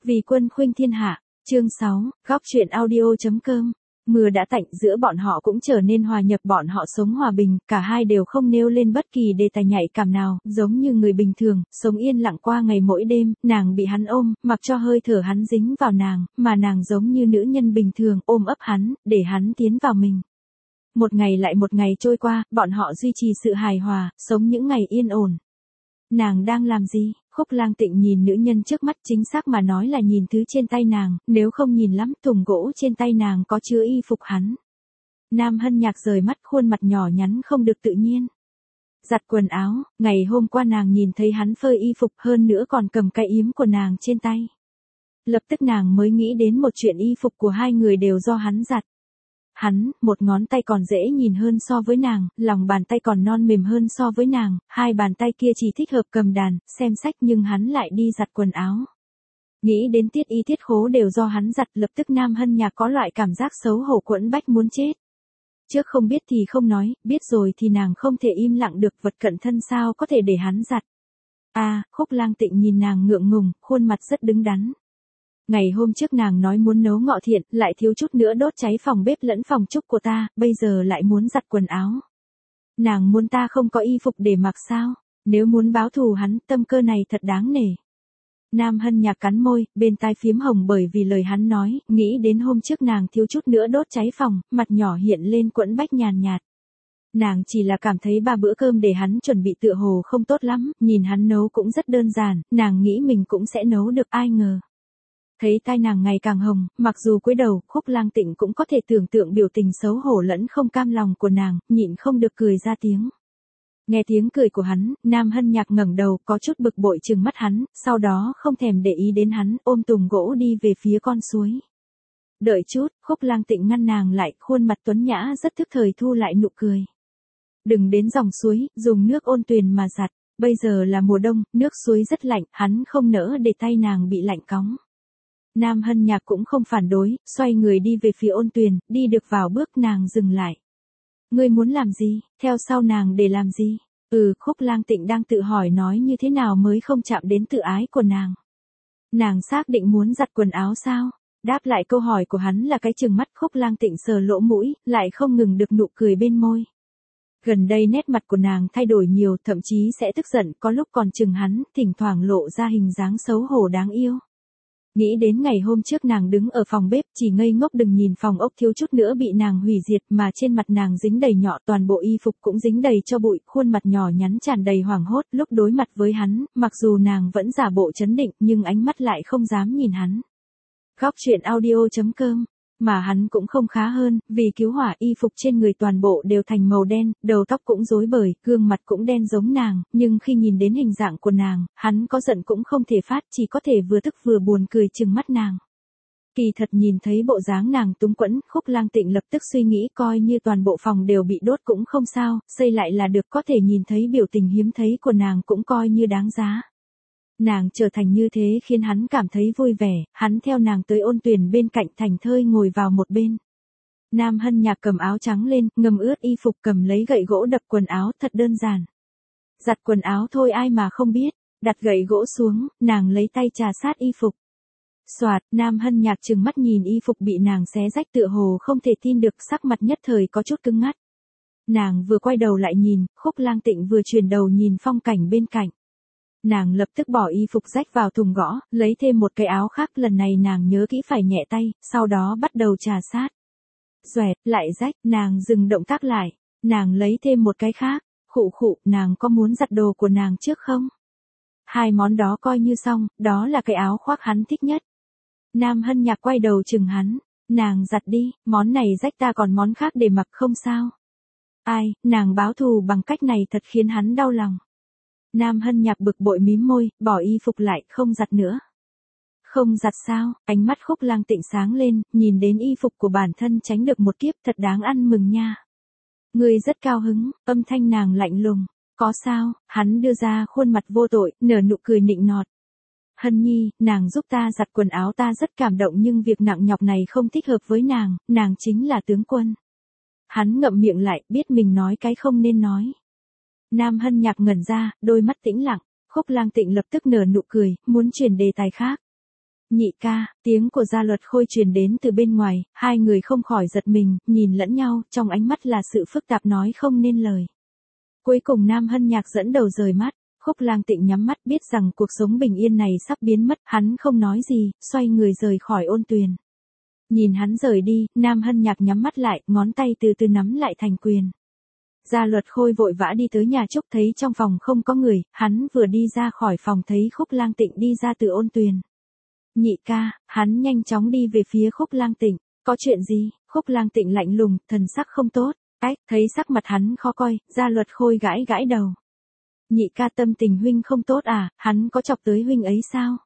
Vì quân khuynh thiên hạ, chương 6, góc truyện audio.com. Mưa đã tạnh, giữa bọn họ cũng trở nên hòa nhập, bọn họ sống hòa bình, cả hai đều không nêu lên bất kỳ đề tài nhạy cảm nào, giống như người bình thường, sống yên lặng qua ngày mỗi đêm, nàng bị hắn ôm, mặc cho hơi thở hắn dính vào nàng, mà nàng giống như nữ nhân bình thường, ôm ấp hắn, để hắn tiến vào mình. Một ngày lại một ngày trôi qua, bọn họ duy trì sự hài hòa, sống những ngày yên ổn. Nàng đang làm gì? Khúc Lang Tịnh nhìn nữ nhân trước mắt, chính xác mà nói là nhìn thứ trên tay nàng, nếu không nhìn lắm, thùng gỗ trên tay nàng có chứa y phục hắn. Nam Hân Nhạc rời mắt, khuôn mặt nhỏ nhắn không được tự nhiên. Giặt quần áo, ngày hôm qua nàng nhìn thấy hắn phơi y phục, hơn nữa còn cầm cái yếm của nàng trên tay. Lập tức nàng mới nghĩ đến một chuyện, y phục của hai người đều do hắn giặt. Hắn, một ngón tay còn dễ nhìn hơn so với nàng, lòng bàn tay còn non mềm hơn so với nàng, hai bàn tay kia chỉ thích hợp cầm đàn, xem sách, nhưng hắn lại đi giặt quần áo. Nghĩ đến tiết y tiết khố đều do hắn giặt, lập tức Nam Hân Nhạc có loại cảm giác xấu hổ quẫn bách muốn chết. Trước không biết thì không nói, biết rồi thì nàng không thể im lặng được, vật cận thân sao có thể để hắn giặt. Khúc Lang Tịnh nhìn nàng ngượng ngùng, khuôn mặt rất đứng đắn. Ngày hôm trước nàng nói muốn nấu ngọ thiện, lại thiếu chút nữa đốt cháy phòng bếp lẫn phòng trúc của ta, bây giờ lại muốn giặt quần áo. Nàng muốn ta không có y phục để mặc sao? Nếu muốn báo thù hắn, tâm cơ này thật đáng nể. Nam Hân Nhạc cắn môi, bên tai phiếm hồng bởi vì lời hắn nói, nghĩ đến hôm trước nàng thiếu chút nữa đốt cháy phòng, mặt nhỏ hiện lên quẫn bách nhàn nhạt. Nàng chỉ là cảm thấy 3 bữa cơm để hắn chuẩn bị tựa hồ không tốt lắm, nhìn hắn nấu cũng rất đơn giản, nàng nghĩ mình cũng sẽ nấu được, ai ngờ. Thấy tai nàng ngày càng hồng, mặc dù cúi đầu, Khúc Lang Tịnh cũng có thể tưởng tượng biểu tình xấu hổ lẫn không cam lòng của nàng, nhịn không được cười ra tiếng. Nghe tiếng cười của hắn, Nam Hân Nhạc ngẩng đầu, có chút bực bội trừng mắt hắn, sau đó không thèm để ý đến hắn, ôm thùng gỗ đi về phía con suối. Đợi chút, Khúc Lang Tịnh ngăn nàng lại, khuôn mặt tuấn nhã rất thức thời thu lại nụ cười. Đừng đến dòng suối, dùng nước ôn tuyền mà giặt, bây giờ là mùa đông, nước suối rất lạnh, hắn không nỡ để tay nàng bị lạnh cóng. Nam Hân Nhạc cũng không phản đối, xoay người đi về phía ôn tuyền, đi được vào bước nàng dừng lại. Ngươi muốn làm gì, theo sau nàng để làm gì? Khúc Lang Tịnh đang tự hỏi nói như thế nào mới không chạm đến tự ái của nàng. Nàng xác định muốn giặt quần áo sao? Đáp lại câu hỏi của hắn là cái chừng mắt. Khúc Lang Tịnh sờ lỗ mũi, lại không ngừng được nụ cười bên môi. Gần đây nét mặt của nàng thay đổi nhiều, thậm chí sẽ tức giận, có lúc còn chừng hắn, thỉnh thoảng lộ ra hình dáng xấu hổ đáng yêu. Nghĩ đến ngày hôm trước nàng đứng ở phòng bếp, chỉ ngây ngốc đừng nhìn phòng ốc thiếu chút nữa bị nàng hủy diệt, mà trên mặt nàng dính đầy nhọ, toàn bộ y phục cũng dính đầy cho bụi, khuôn mặt nhỏ nhắn tràn đầy hoảng hốt, lúc đối mặt với hắn, mặc dù nàng vẫn giả bộ trấn định, nhưng ánh mắt lại không dám nhìn hắn. Góc truyện audio.com. Mà hắn cũng không khá hơn, vì cứu hỏa y phục trên người toàn bộ đều thành màu đen, đầu tóc cũng rối bời, gương mặt cũng đen giống nàng, nhưng khi nhìn đến hình dạng của nàng, hắn có giận cũng không thể phát, chỉ có thể vừa tức vừa buồn cười trừng mắt nàng. Kỳ thật nhìn thấy bộ dáng nàng túng quẫn, Khúc Lang Tịnh lập tức suy nghĩ coi như toàn bộ phòng đều bị đốt cũng không sao, xây lại là được, có thể nhìn thấy biểu tình hiếm thấy của nàng cũng coi như đáng giá. Nàng trở thành như thế khiến hắn cảm thấy vui vẻ, hắn theo nàng tới ôn tuyền bên cạnh, thành thơi ngồi vào một bên. Nam Hân Nhạc cầm áo trắng lên, ngâm ướt y phục, cầm lấy gậy gỗ đập quần áo, thật đơn giản. Giặt quần áo thôi ai mà không biết, đặt gậy gỗ xuống, nàng lấy tay chà sát y phục. Soạt, Nam Hân Nhạc trừng mắt nhìn y phục bị nàng xé rách, tựa hồ không thể tin được, sắc mặt nhất thời có chút cứng ngắt. Nàng vừa quay đầu lại nhìn, Khúc Lang Tịnh vừa chuyển đầu nhìn phong cảnh bên cạnh. Nàng lập tức bỏ y phục rách vào thùng gõ, lấy thêm một cái áo khác, lần này nàng nhớ kỹ phải nhẹ tay, sau đó bắt đầu chà sát. Xoẹt, lại rách, nàng dừng động tác lại, nàng lấy thêm một cái khác, khụ, nàng có muốn giặt đồ của nàng trước không? 2 món đó coi như xong, đó là cái áo khoác hắn thích nhất. Nam Hân Nhạc quay đầu chừng hắn, nàng giặt đi, món này rách ta còn món khác để mặc không sao. Nàng báo thù bằng cách này thật khiến hắn đau lòng. Nam Hân Nhạc bực bội mím môi, bỏ y phục lại, không giặt nữa. Không giặt sao? Ánh mắt Khúc Lang Tịnh sáng lên, nhìn đến y phục của bản thân tránh được một kiếp, thật đáng ăn mừng nha. Ngươi rất cao hứng, âm thanh nàng lạnh lùng. Có sao? Hắn đưa ra khuôn mặt vô tội, nở nụ cười nịnh nọt. Hân Nhi, nàng giúp ta giặt quần áo, ta rất cảm động, nhưng việc nặng nhọc này không thích hợp với nàng chính là tướng quân. Hắn ngậm miệng lại, biết mình nói cái không nên nói. Nam Hân Nhạc ngẩn ra, đôi mắt tĩnh lặng, Khúc Lang Tịnh lập tức nở nụ cười, muốn chuyển đề tài khác. Nhị ca, tiếng của Gia Luật Khôi truyền đến từ bên ngoài, hai người không khỏi giật mình, nhìn lẫn nhau, trong ánh mắt là sự phức tạp nói không nên lời. Cuối cùng Nam Hân Nhạc dẫn đầu rời mắt, Khúc Lang Tịnh nhắm mắt biết rằng cuộc sống bình yên này sắp biến mất, hắn không nói gì, xoay người rời khỏi ôn tuyền. Nhìn hắn rời đi, Nam Hân Nhạc nhắm mắt lại, ngón tay từ từ nắm lại thành quyền. Gia Luật Khôi vội vã đi tới nhà Trúc thấy trong phòng không có người, hắn vừa đi ra khỏi phòng thấy Khúc Lang Tịnh đi ra từ ôn tuyền. Nhị ca, hắn nhanh chóng đi về phía Khúc Lang Tịnh, có chuyện gì? Khúc Lang Tịnh lạnh lùng, thần sắc không tốt. Thấy sắc mặt hắn khó coi, Gia Luật Khôi gãi gãi đầu. Nhị ca, tâm tình huynh không tốt à, hắn có chọc tới huynh ấy sao?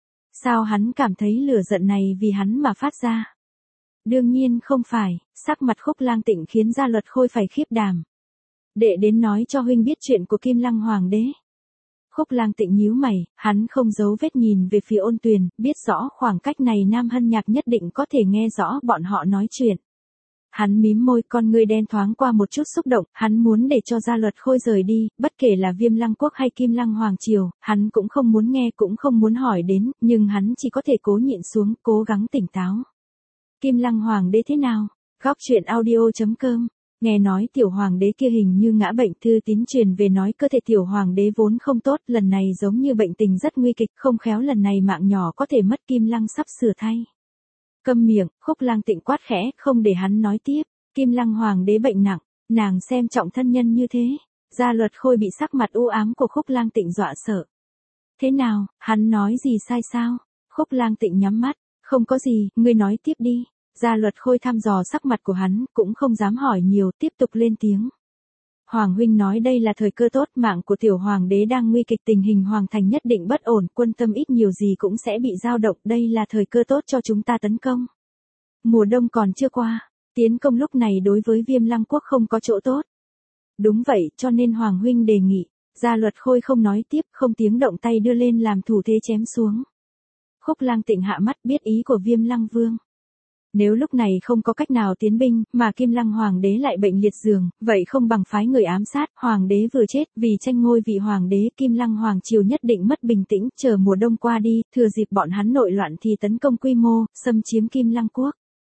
Sao hắn cảm thấy lửa giận này vì hắn mà phát ra? Đương nhiên không phải, sắc mặt Khúc Lang Tịnh khiến Gia Luật Khôi phải khiếp đảm. Đệ đến nói cho huynh biết chuyện của Kim Lăng Hoàng đế. Khúc Lang Tịnh nhíu mày, hắn không giấu vết nhìn về phía ôn tuyền, biết rõ khoảng cách này Nam Hân Nhạc nhất định có thể nghe rõ bọn họ nói chuyện. Hắn mím môi, con ngươi đen thoáng qua một chút xúc động, hắn muốn để cho Gia Luật Khôi rời đi, bất kể là Viêm Lăng Quốc hay Kim Lăng Hoàng Triều, hắn cũng không muốn nghe cũng không muốn hỏi đến, nhưng hắn chỉ có thể cố nhịn xuống, cố gắng tỉnh táo. Kim Lăng Hoàng đế thế nào? Góc truyện audio.com. Nghe nói tiểu hoàng đế kia hình như ngã bệnh, thư tín truyền về nói cơ thể tiểu hoàng đế vốn không tốt, lần này giống như bệnh tình rất nguy kịch, không khéo lần này mạng nhỏ có thể mất. Kim Lăng sắp sửa thay. Câm miệng, Khúc Lang Tịnh quát khẽ, không để hắn nói tiếp. Kim Lăng Hoàng đế bệnh nặng, nàng xem trọng thân nhân như thế. Gia Luật Khôi bị sắc mặt u ám của Khúc Lang Tịnh dọa sợ. Thế nào, hắn nói gì sai sao? Khúc Lang Tịnh nhắm mắt, không có gì, ngươi nói tiếp đi. Gia Luật Khôi thăm dò sắc mặt của hắn, cũng không dám hỏi nhiều, tiếp tục lên tiếng. Hoàng huynh nói đây là thời cơ tốt, mạng của tiểu hoàng đế đang nguy kịch, tình hình hoàng thành nhất định bất ổn, quân tâm ít nhiều gì cũng sẽ bị dao động, đây là thời cơ tốt cho chúng ta tấn công. Mùa đông còn chưa qua, tiến công lúc này đối với Viêm Lăng Quốc không có chỗ tốt. Đúng vậy, cho nên Hoàng huynh đề nghị. Gia Luật Khôi không nói tiếp, không tiếng động tay đưa lên làm thủ thế chém xuống. Khúc Lang Tịnh hạ mắt biết ý của Viêm Lăng Vương. Nếu lúc này không có cách nào tiến binh, mà Kim Lăng Hoàng đế lại bệnh liệt giường, vậy không bằng phái người ám sát, Hoàng đế vừa chết, vì tranh ngôi vị Hoàng đế, Kim Lăng Hoàng triều nhất định mất bình tĩnh, chờ mùa đông qua đi, thừa dịp bọn hắn nội loạn thì tấn công quy mô, xâm chiếm Kim Lăng Quốc.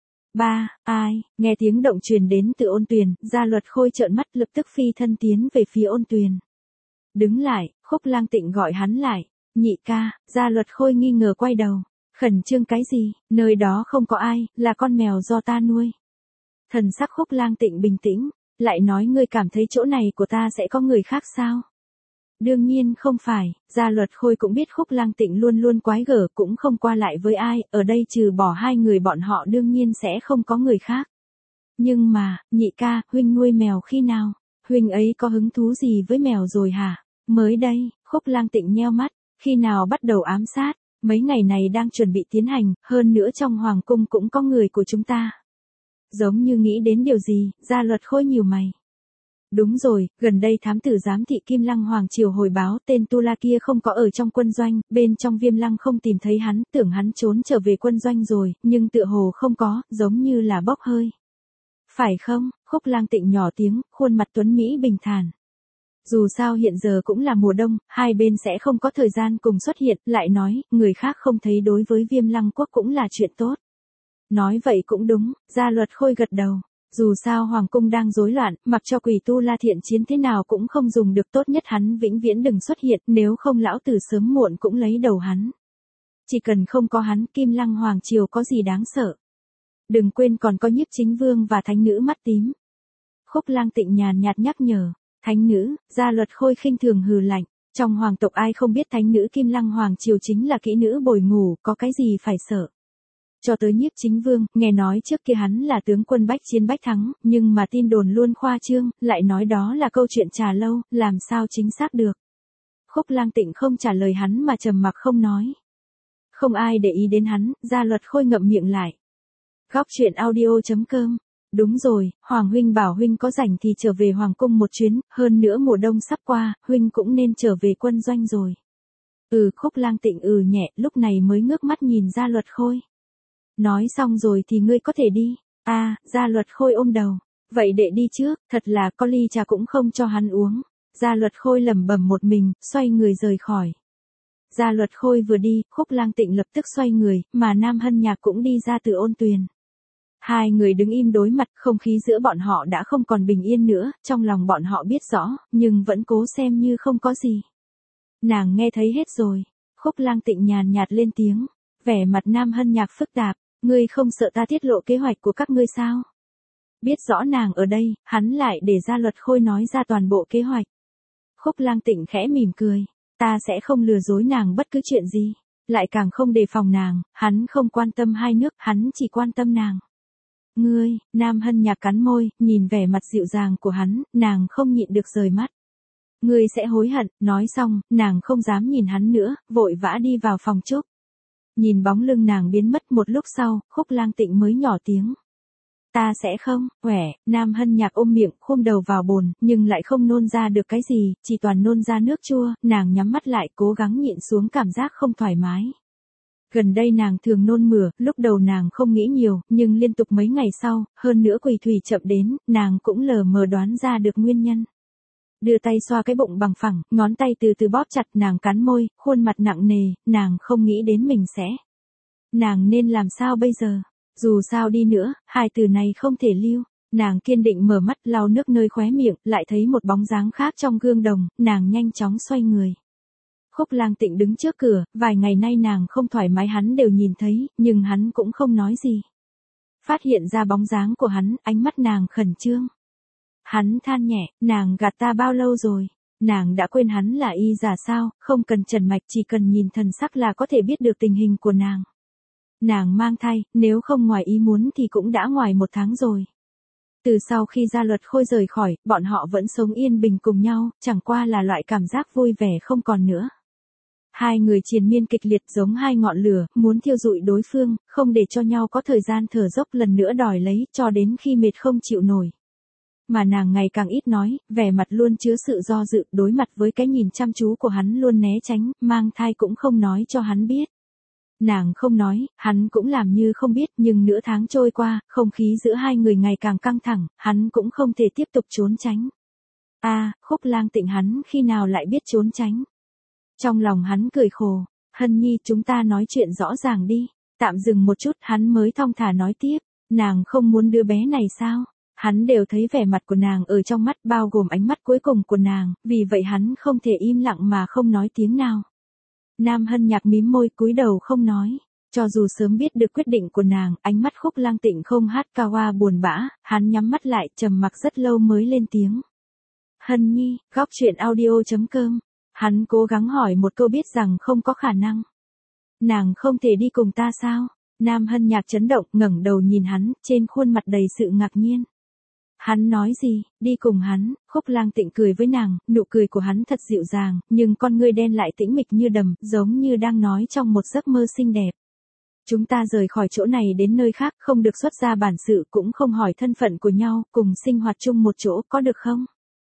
Ai, nghe tiếng động truyền đến từ ôn tuyền, Gia Luật Khôi trợn mắt lập tức phi thân tiến về phía ôn tuyền. Đứng lại, Khúc Lang Tịnh gọi hắn lại, nhị ca, Gia Luật Khôi nghi ngờ quay đầu. Khẩn trương cái gì, nơi đó không có ai, là con mèo do ta nuôi. Thần sắc Khúc Lang Tịnh bình tĩnh, lại nói ngươi cảm thấy chỗ này của ta sẽ có người khác sao? Đương nhiên không phải, Gia Luật Khôi cũng biết Khúc Lang Tịnh luôn luôn quái gở, cũng không qua lại với ai, ở đây trừ bỏ hai người bọn họ đương nhiên sẽ không có người khác. Nhưng mà, nhị ca, huynh nuôi mèo khi nào? Huynh ấy có hứng thú gì với mèo rồi hả? Mới đây, Khúc Lang Tịnh nheo mắt, khi nào bắt đầu ám sát? Mấy ngày này đang chuẩn bị tiến hành, hơn nữa trong hoàng cung cũng có người của chúng ta. Giống như nghĩ đến điều gì, Gia Luật Khôi nhíu mày. Đúng rồi, gần đây thám tử giám thị Kim Lăng Hoàng triều hồi báo tên Tu La kia không có ở trong quân doanh, bên trong Viêm Lăng không tìm thấy hắn, tưởng hắn trốn trở về quân doanh rồi, nhưng tựa hồ không có, giống như là bốc hơi. Phải không? Khúc Lang Tịnh nhỏ tiếng, khuôn mặt tuấn Mỹ bình thản. Dù sao hiện giờ cũng là mùa đông, hai bên sẽ không có thời gian cùng xuất hiện, lại nói, người khác không thấy đối với Viêm Lăng Quốc cũng là chuyện tốt. Nói vậy cũng đúng, Gia Luật Khôi gật đầu. Dù sao hoàng cung đang rối loạn, mặc cho quỷ Tu La thiện chiến thế nào cũng không dùng được, tốt nhất hắn vĩnh viễn đừng xuất hiện, nếu không lão tử sớm muộn cũng lấy đầu hắn. Chỉ cần không có hắn, Kim Lăng Hoàng triều có gì đáng sợ. Đừng quên còn có Nhiếp Chính Vương và thánh nữ mắt tím. Khúc Lang Tịnh nhàn nhạt nhắc nhở. Thánh nữ, Gia Luật Khôi khinh thường hừ lạnh, trong hoàng tộc ai không biết thánh nữ Kim Lăng Hoàng triều chính là kỹ nữ bồi ngủ, có cái gì phải sợ. Cho tới Nhiếp Chính Vương, nghe nói trước kia hắn là tướng quân bách chiến bách thắng, nhưng mà tin đồn luôn khoa trương, lại nói đó là câu chuyện trà lâu, làm sao chính xác được. Khúc Lang Tịnh không trả lời hắn mà trầm mặc không nói. Không ai để ý đến hắn, Gia Luật Khôi ngậm miệng lại. Góc truyện audio.com. Đúng rồi, Hoàng huynh bảo huynh có rảnh thì trở về hoàng cung một chuyến, hơn nữa mùa đông sắp qua, huynh cũng nên trở về quân doanh rồi. Khúc Lang Tịnh nhẹ, lúc này mới ngước mắt nhìn Gia Luật Khôi. Nói xong rồi thì ngươi có thể đi. Gia Luật Khôi ôm đầu. Vậy đệ đi trước, thật là có ly trà cũng không cho hắn uống. Gia Luật Khôi lẩm bẩm một mình, xoay người rời khỏi. Gia Luật Khôi vừa đi, Khúc Lang Tịnh lập tức xoay người, mà Nam Hân Nhạc cũng đi ra từ ôn tuyền. Hai người đứng im đối mặt, không khí giữa bọn họ đã không còn bình yên nữa, trong lòng bọn họ biết rõ, nhưng vẫn cố xem như không có gì. Nàng nghe thấy hết rồi. Khúc Lang Tịnh nhàn nhạt lên tiếng. Vẻ mặt Nam Hân Nhạc phức tạp. Ngươi không sợ ta tiết lộ kế hoạch của các ngươi sao? Biết rõ nàng ở đây, hắn lại để Gia Luật Khôi nói ra toàn bộ kế hoạch. Khúc Lang Tịnh khẽ mỉm cười. Ta sẽ không lừa dối nàng bất cứ chuyện gì. Lại càng không đề phòng nàng, hắn không quan tâm hai nước, hắn chỉ quan tâm nàng. Ngươi, Nam Hân Nhạc cắn môi, nhìn vẻ mặt dịu dàng của hắn, nàng không nhịn được rời mắt. Ngươi sẽ hối hận, nói xong, nàng không dám nhìn hắn nữa, vội vã đi vào phòng Trúc. Nhìn bóng lưng nàng biến mất một lúc sau, Khúc Lang Tịnh mới nhỏ tiếng. Ta sẽ không, Nam Hân Nhạc ôm miệng, khum đầu vào bồn, nhưng lại không nôn ra được cái gì, chỉ toàn nôn ra nước chua, nàng nhắm mắt lại cố gắng nhịn xuống cảm giác không thoải mái. Gần đây nàng thường nôn mửa, lúc đầu nàng không nghĩ nhiều, nhưng liên tục mấy ngày sau, hơn nữa Quỳ Thủy chậm đến, nàng cũng lờ mờ đoán ra được nguyên nhân. Đưa tay xoa cái bụng bằng phẳng, ngón tay từ từ bóp chặt, nàng cắn môi, khuôn mặt nặng nề, nàng không nghĩ đến mình sẽ. Nàng nên làm sao bây giờ? Dù sao đi nữa, hai từ này không thể lưu. Nàng kiên định mở mắt, lau nước nơi khóe miệng, lại thấy một bóng dáng khác trong gương đồng, nàng nhanh chóng xoay người. Khúc Lang Tịnh đứng trước cửa, vài ngày nay nàng không thoải mái hắn đều nhìn thấy, nhưng hắn cũng không nói gì. Phát hiện ra bóng dáng của hắn, ánh mắt nàng khẩn trương. Hắn than nhẹ, nàng gạt ta bao lâu rồi? Nàng đã quên hắn là y giả sao, không cần trần mạch, chỉ cần nhìn thần sắc là có thể biết được tình hình của nàng. Nàng mang thai, nếu không ngoài ý muốn thì cũng đã ngoài 1 tháng rồi. Từ sau khi Gia Luật Khôi rời khỏi, bọn họ vẫn sống yên bình cùng nhau, chẳng qua là loại cảm giác vui vẻ không còn nữa. Hai người triền miên kịch liệt giống hai ngọn lửa, muốn thiêu rụi đối phương, không để cho nhau có thời gian thở dốc lần nữa đòi lấy, cho đến khi mệt không chịu nổi. Mà nàng ngày càng ít nói, vẻ mặt luôn chứa sự do dự, đối mặt với cái nhìn chăm chú của hắn luôn né tránh, mang thai cũng không nói cho hắn biết. Nàng không nói, hắn cũng làm như không biết, nhưng nửa tháng trôi qua, không khí giữa hai người ngày càng căng thẳng, hắn cũng không thể tiếp tục trốn tránh. Khúc Lang Tịnh hắn khi nào lại biết trốn tránh. Trong lòng hắn cười khổ, Hân Nhi chúng ta nói chuyện rõ ràng đi. Tạm dừng một chút hắn mới thong thả nói tiếp, nàng không muốn đứa bé này sao? Hắn đều thấy vẻ mặt của nàng ở trong mắt bao gồm ánh mắt cuối cùng của nàng, vì vậy hắn không thể im lặng mà không nói tiếng nào. Nam Hân Nhạc mím môi cúi đầu không nói. Cho dù sớm biết được quyết định của nàng, ánh mắt Khúc Lang Tịnh không hát cao hoa buồn bã, hắn nhắm mắt lại trầm mặc rất lâu mới lên tiếng. Hân Nhi, góc truyện audio.com. Hắn cố gắng hỏi một câu biết rằng không có khả năng. Nàng không thể đi cùng ta sao? Nam Hân Nhạc chấn động ngẩng đầu nhìn hắn, trên khuôn mặt đầy sự ngạc nhiên. Hắn nói gì, đi cùng hắn? Khúc Lang Tịnh cười với nàng, nụ cười của hắn thật dịu dàng, nhưng con ngươi đen lại tĩnh mịch như đầm, giống như đang nói trong một giấc mơ xinh đẹp. Chúng ta rời khỏi chỗ này đến nơi khác, không được xuất ra bản sự, cũng không hỏi thân phận của nhau, cùng sinh hoạt chung một chỗ, có được không?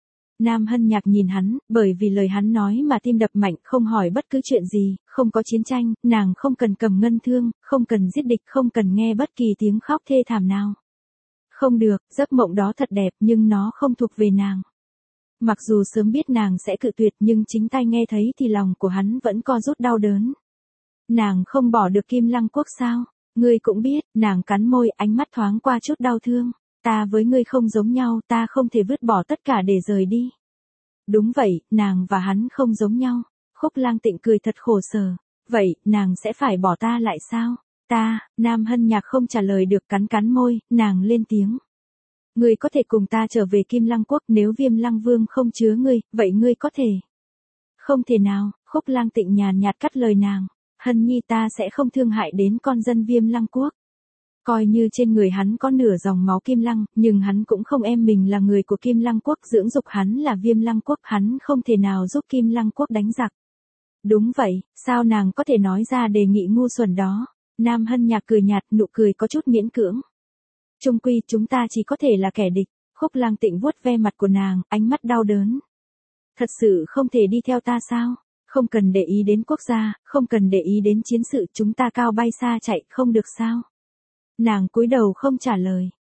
Nam Hân Nhạc nhìn hắn, bởi vì lời hắn nói mà tim đập mạnh, không hỏi bất cứ chuyện gì, không có chiến tranh, nàng không cần cầm ngân thương, không cần giết địch, không cần nghe bất kỳ tiếng khóc thê thảm nào. Không được, giấc mộng đó thật đẹp nhưng nó không thuộc về nàng. Mặc dù sớm biết nàng sẽ cự tuyệt nhưng chính tai nghe thấy thì lòng của hắn vẫn co rút đau đớn. Nàng không bỏ được Kim Lăng Quốc sao? Ngươi cũng biết, nàng cắn môi, ánh mắt thoáng qua chút đau thương. Ta với ngươi không giống nhau, ta không thể vứt bỏ tất cả để rời đi. Đúng vậy, nàng và hắn không giống nhau. Khúc Lang Tịnh cười thật khổ sở. Vậy, nàng sẽ phải bỏ ta lại sao? Nam Hân Nhạc không trả lời được cắn môi, nàng lên tiếng. Ngươi có thể cùng ta trở về Kim Lăng Quốc nếu Viêm Lăng Vương không chứa ngươi, vậy ngươi có thể. Không thể nào, Khúc Lang Tịnh nhàn nhạt cắt lời nàng. Hân Nhi ta sẽ không thương hại đến con dân Viêm Lăng Quốc. Coi như trên người hắn có nửa dòng máu Kim Lăng, nhưng hắn cũng không em mình là người của Kim Lăng Quốc, dưỡng dục hắn là Viêm Lăng Quốc, hắn không thể nào giúp Kim Lăng Quốc đánh giặc. Đúng vậy, sao nàng có thể nói ra đề nghị ngu xuẩn đó? Nam Hân Nhạc cười nhạt, nụ cười có chút miễn cưỡng. Chung quy chúng ta chỉ có thể là kẻ địch. Khúc Lang Tịnh vuốt ve mặt của nàng, ánh mắt đau đớn. Thật sự không thể đi theo ta sao? Không cần để ý đến quốc gia, không cần để ý đến chiến sự, chúng ta cao bay xa chạy không được sao? Nàng cúi đầu không trả lời.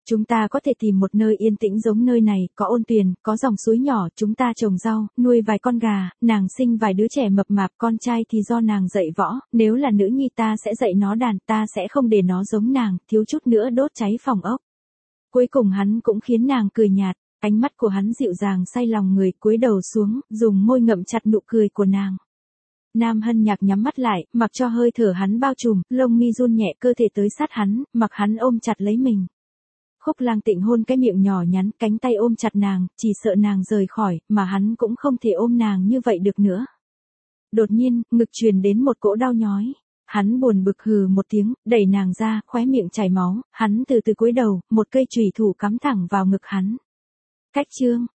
Chúng ta có thể tìm một nơi yên tĩnh giống nơi này, có ôn tuyền, có dòng suối nhỏ, chúng ta trồng rau, nuôi vài con gà, nàng sinh vài đứa trẻ mập mạp, con trai thì do nàng dạy võ, nếu là nữ nhi ta sẽ dạy nó đàn, ta sẽ không để nó giống nàng, thiếu chút nữa đốt cháy phòng ốc. Cuối cùng hắn cũng khiến nàng cười nhạt, ánh mắt của hắn dịu dàng say lòng người, cúi đầu xuống, dùng môi ngậm chặt nụ cười của nàng. Nam Hân Nhạc nhắm mắt lại, mặc cho hơi thở hắn bao trùm, lông mi run nhẹ cơ thể tới sát hắn, mặc hắn ôm chặt lấy mình. Khúc Lang Tịnh hôn cái miệng nhỏ nhắn, cánh tay ôm chặt nàng, chỉ sợ nàng rời khỏi, mà hắn cũng không thể ôm nàng như vậy được nữa. Đột nhiên, ngực truyền đến một cỗ đau nhói. Hắn buồn bực hừ một tiếng, đẩy nàng ra, khóe miệng chảy máu, hắn từ từ cúi đầu, một cây chùy thủ cắm thẳng vào ngực hắn. Cách chương